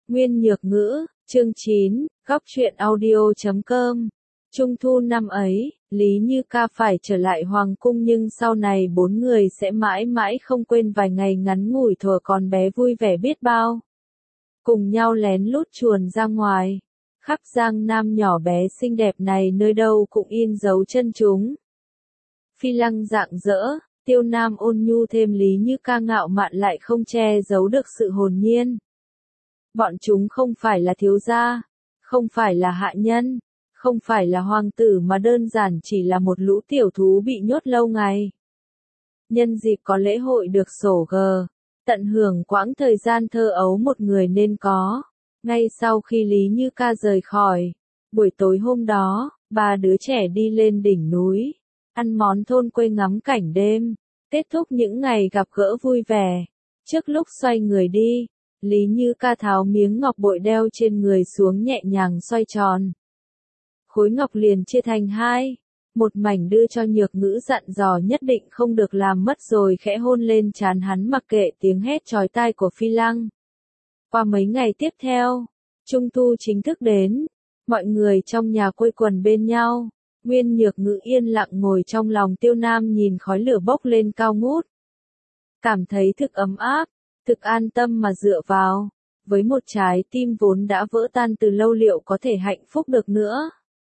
Nguyên Nhược Ngữ, chương 9, góc truyện audio.com. Trung thu năm ấy, Lý Như Ca phải trở lại hoàng cung nhưng sau này bốn người sẽ mãi mãi không quên vài ngày ngắn ngủi thuở còn bé vui vẻ biết bao. Cùng nhau lén lút chuồn ra ngoài. Khắp Giang Nam nhỏ bé xinh đẹp này nơi đâu cũng in dấu chân chúng. Phi Lăng rạng rỡ, Tiêu Nam ôn nhu thêm Lý Như Ca ngạo mạn lại không che giấu được sự hồn nhiên. Bọn chúng không phải là thiếu gia, không phải là hạ nhân, không phải là hoàng tử mà đơn giản chỉ là một lũ tiểu thú bị nhốt lâu ngày. Nhân dịp có lễ hội được sổ gờ, tận hưởng quãng thời gian thơ ấu một người nên có. Ngay sau khi Lý Như Ca rời khỏi, buổi tối hôm đó, ba đứa trẻ đi lên đỉnh núi, ăn món thôn quê ngắm cảnh đêm, kết thúc những ngày gặp gỡ vui vẻ. Trước lúc xoay người đi, Lý Như Ca tháo miếng ngọc bội đeo trên người xuống nhẹ nhàng xoay tròn. Khối ngọc liền chia thành hai, một mảnh đưa cho Nhược Ngữ dặn dò nhất định không được làm mất rồi khẽ hôn lên trán hắn mặc kệ tiếng hét chói tai của Phi Lăng. Qua mấy ngày tiếp theo, Trung thu chính thức đến, mọi người trong nhà quây quần bên nhau, Nguyên Nhược Ngữ yên lặng ngồi trong lòng Tiêu Nam nhìn khói lửa bốc lên cao ngút. Cảm thấy thực ấm áp, thực an tâm mà dựa vào, với một trái tim vốn đã vỡ tan từ lâu liệu có thể hạnh phúc được nữa.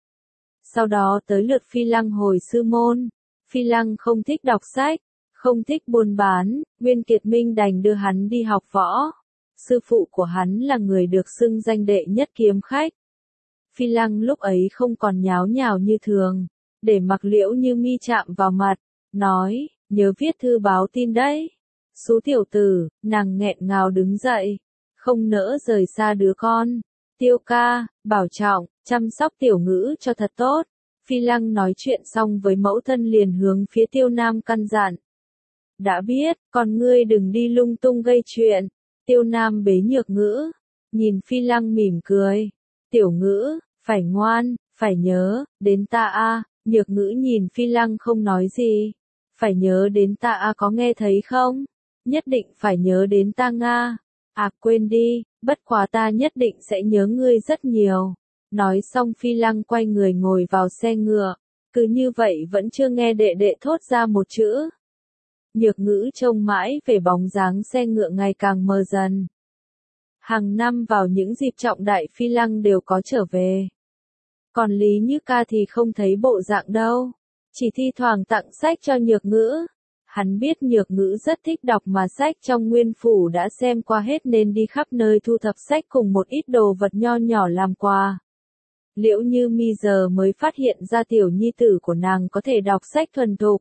Sau đó tới lượt Phi Lăng hồi sư môn, Phi Lăng không thích đọc sách, không thích buôn bán, Nguyên Kiệt Minh đành đưa hắn đi học võ. Sư phụ của hắn là người được xưng danh đệ nhất kiếm khách. Phi Lăng lúc ấy không còn nháo nhào như thường, để mặc Liễu Như Mi chạm vào mặt, nói, nhớ viết thư báo tin đấy. Xú tiểu tử, nàng nghẹn ngào đứng dậy, không nỡ rời xa đứa con. Tiêu ca, bảo trọng, chăm sóc Tiểu Ngữ cho thật tốt. Phi Lăng nói chuyện xong với mẫu thân liền hướng phía Tiêu Nam căn dặn. Đã biết, con ngươi đừng đi lung tung gây chuyện. Tiêu Nam bế Nhược Ngữ, nhìn Phi Lăng mỉm cười. Tiểu Ngữ, phải ngoan, phải nhớ, đến ta a. Nhược Ngữ nhìn Phi Lăng không nói gì. Phải nhớ đến ta a có nghe thấy không? Nhất định phải nhớ đến ta Nga. À quên đi, bất quá ta nhất định sẽ nhớ ngươi rất nhiều. Nói xong Phi Lăng quay người ngồi vào xe ngựa. Cứ như vậy vẫn chưa nghe đệ đệ thốt ra một chữ. Nhược Ngữ trông mãi về bóng dáng xe ngựa ngày càng mờ dần. Hàng năm vào những dịp trọng đại Phi Lăng đều có trở về. Còn Lý Như Ca thì không thấy bộ dạng đâu. Chỉ thi thoảng tặng sách cho Nhược Ngữ. Hắn biết Nhược Ngữ rất thích đọc mà sách trong nguyên phủ đã xem qua hết nên đi khắp nơi thu thập sách cùng một ít đồ vật nho nhỏ làm quà. Liễu Như Mi giờ mới phát hiện ra tiểu nhi tử của nàng có thể đọc sách thuần thục.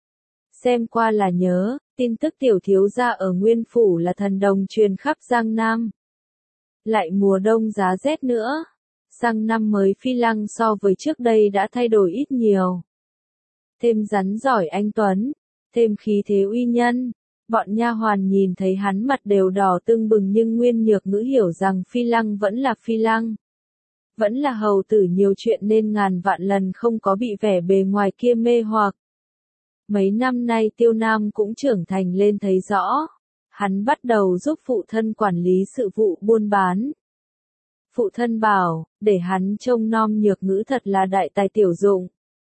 Xem qua là nhớ, tin tức tiểu thiếu gia ở nguyên phủ là thần đồng truyền khắp Giang Nam. Lại mùa đông giá rét nữa. Sang năm mới Phi Lăng so với trước đây đã thay đổi ít nhiều. Thêm rắn giỏi anh Tuấn, thêm khí thế uy nhân. Bọn nha hoàn nhìn thấy hắn mặt đều đỏ tưng bừng nhưng Nguyên Nhược Ngữ hiểu rằng Phi Lăng vẫn là Phi Lăng. Vẫn là hầu tử nhiều chuyện nên ngàn vạn lần không có bị vẻ bề ngoài kia mê hoặc. Mấy năm nay Tiêu Nam cũng trưởng thành lên thấy rõ. Hắn bắt đầu giúp phụ thân quản lý sự vụ buôn bán. Phụ thân bảo, để hắn trông nom Nhược Ngữ thật là đại tài tiểu dụng.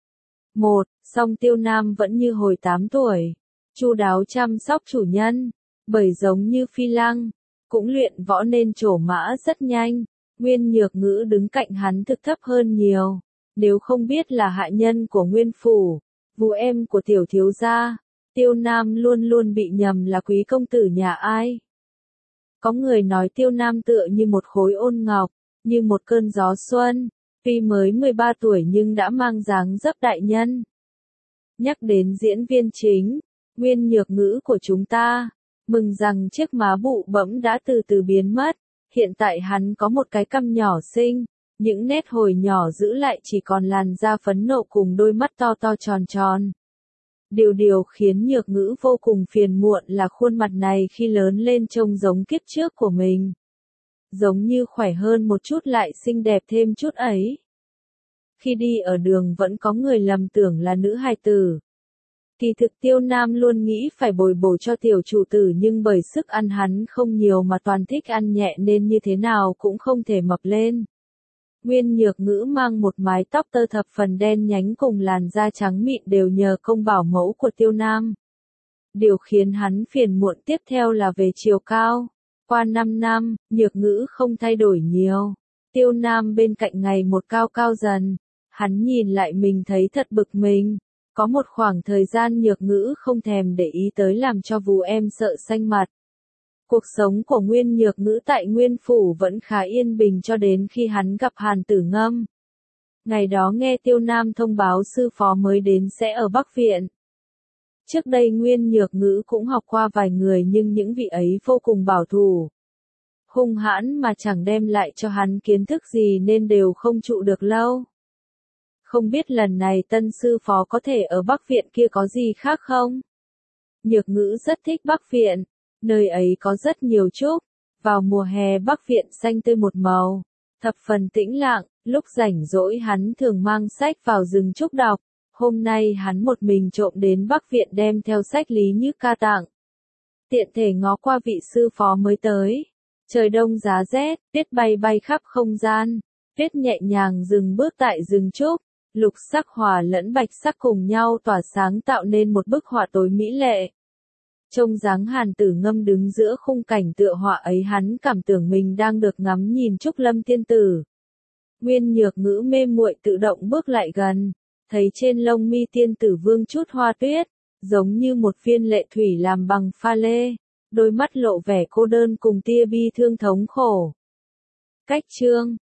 Song Tiêu Nam vẫn như hồi 8 tuổi. Chu đáo chăm sóc chủ nhân. Bởi giống như Phi Lăng, cũng luyện võ nên trổ mã rất nhanh. Nguyên Nhược Ngữ đứng cạnh hắn thực thấp hơn nhiều. Nếu không biết là hạ nhân của Nguyên phủ, vú em của tiểu thiếu gia, Tiêu Nam luôn luôn bị nhầm là quý công tử nhà ai. Có người nói Tiêu Nam tựa như một khối ôn ngọc, như một cơn gió xuân, tuy mới 13 tuổi nhưng đã mang dáng dấp đại nhân. Nhắc đến diễn viên chính, Nguyên Nhược Ngữ của chúng ta, mừng rằng chiếc má bụ bẫm đã từ từ biến mất, hiện tại hắn có một cái cằm nhỏ xinh, những nét hồi nhỏ giữ lại chỉ còn làn da phấn nộ cùng đôi mắt to to tròn tròn. Điều khiến Nhược Ngữ vô cùng phiền muộn là khuôn mặt này khi lớn lên trông giống kiếp trước của mình. Giống như khỏe hơn một chút lại xinh đẹp thêm chút ấy. Khi đi ở đường vẫn có người lầm tưởng là nữ hài tử. Kỳ thực Tiêu Nam luôn nghĩ phải bồi bổ cho tiểu chủ tử nhưng bởi sức ăn hắn không nhiều mà toàn thích ăn nhẹ nên như thế nào cũng không thể mập lên. Nguyên Nhược Ngữ mang một mái tóc tơ thập phần đen nhánh cùng làn da trắng mịn đều nhờ công bảo mẫu của Tiêu Nam. Điều khiến hắn phiền muộn tiếp theo là về chiều cao. Qua 5 năm, Nhược Ngữ không thay đổi nhiều. Tiêu Nam bên cạnh ngày một cao cao dần. Hắn nhìn lại mình thấy thật bực mình. Có một khoảng thời gian Nhược Ngữ không thèm để ý tới làm cho vú em sợ xanh mặt. Cuộc sống của Nguyên Nhược Ngữ tại Nguyên Phủ vẫn khá yên bình cho đến khi hắn gặp Hàn Tử Ngâm. Ngày đó nghe Tiêu Nam thông báo sư phó mới đến sẽ ở Bắc Viện. Trước đây Nguyên Nhược Ngữ cũng học qua vài người nhưng những vị ấy vô cùng bảo thủ. Hung hãn mà chẳng đem lại cho hắn kiến thức gì nên đều không trụ được lâu. Không biết lần này tân sư phó có thể ở Bắc Viện kia có gì khác không? Nhược Ngữ rất thích Bắc Viện. Nơi ấy có rất nhiều trúc. Vào mùa hè Bắc Viện xanh tươi một màu. Thập phần tĩnh lặng, lúc rảnh rỗi hắn thường mang sách vào rừng trúc đọc. Hôm nay hắn một mình trộm đến Bắc Viện đem theo sách Lý Như Ca tặng. Tiện thể ngó qua vị sư phó mới tới. Trời đông giá rét, tuyết bay bay khắp không gian. Tuyết nhẹ nhàng dừng bước tại rừng trúc. Lục sắc hòa lẫn bạch sắc cùng nhau tỏa sáng tạo nên một bức họa tối mỹ lệ. Trông dáng Hàn Tử Ngâm đứng giữa khung cảnh tựa họa ấy hắn cảm tưởng mình đang được ngắm nhìn Trúc Lâm tiên tử. Nguyên Nhược Ngữ mê muội tự động bước lại gần, thấy trên lông mi tiên tử vương chút hoa tuyết, giống như một viên lệ thủy làm bằng pha lê, đôi mắt lộ vẻ cô đơn cùng tia bi thương thống khổ. Cách chương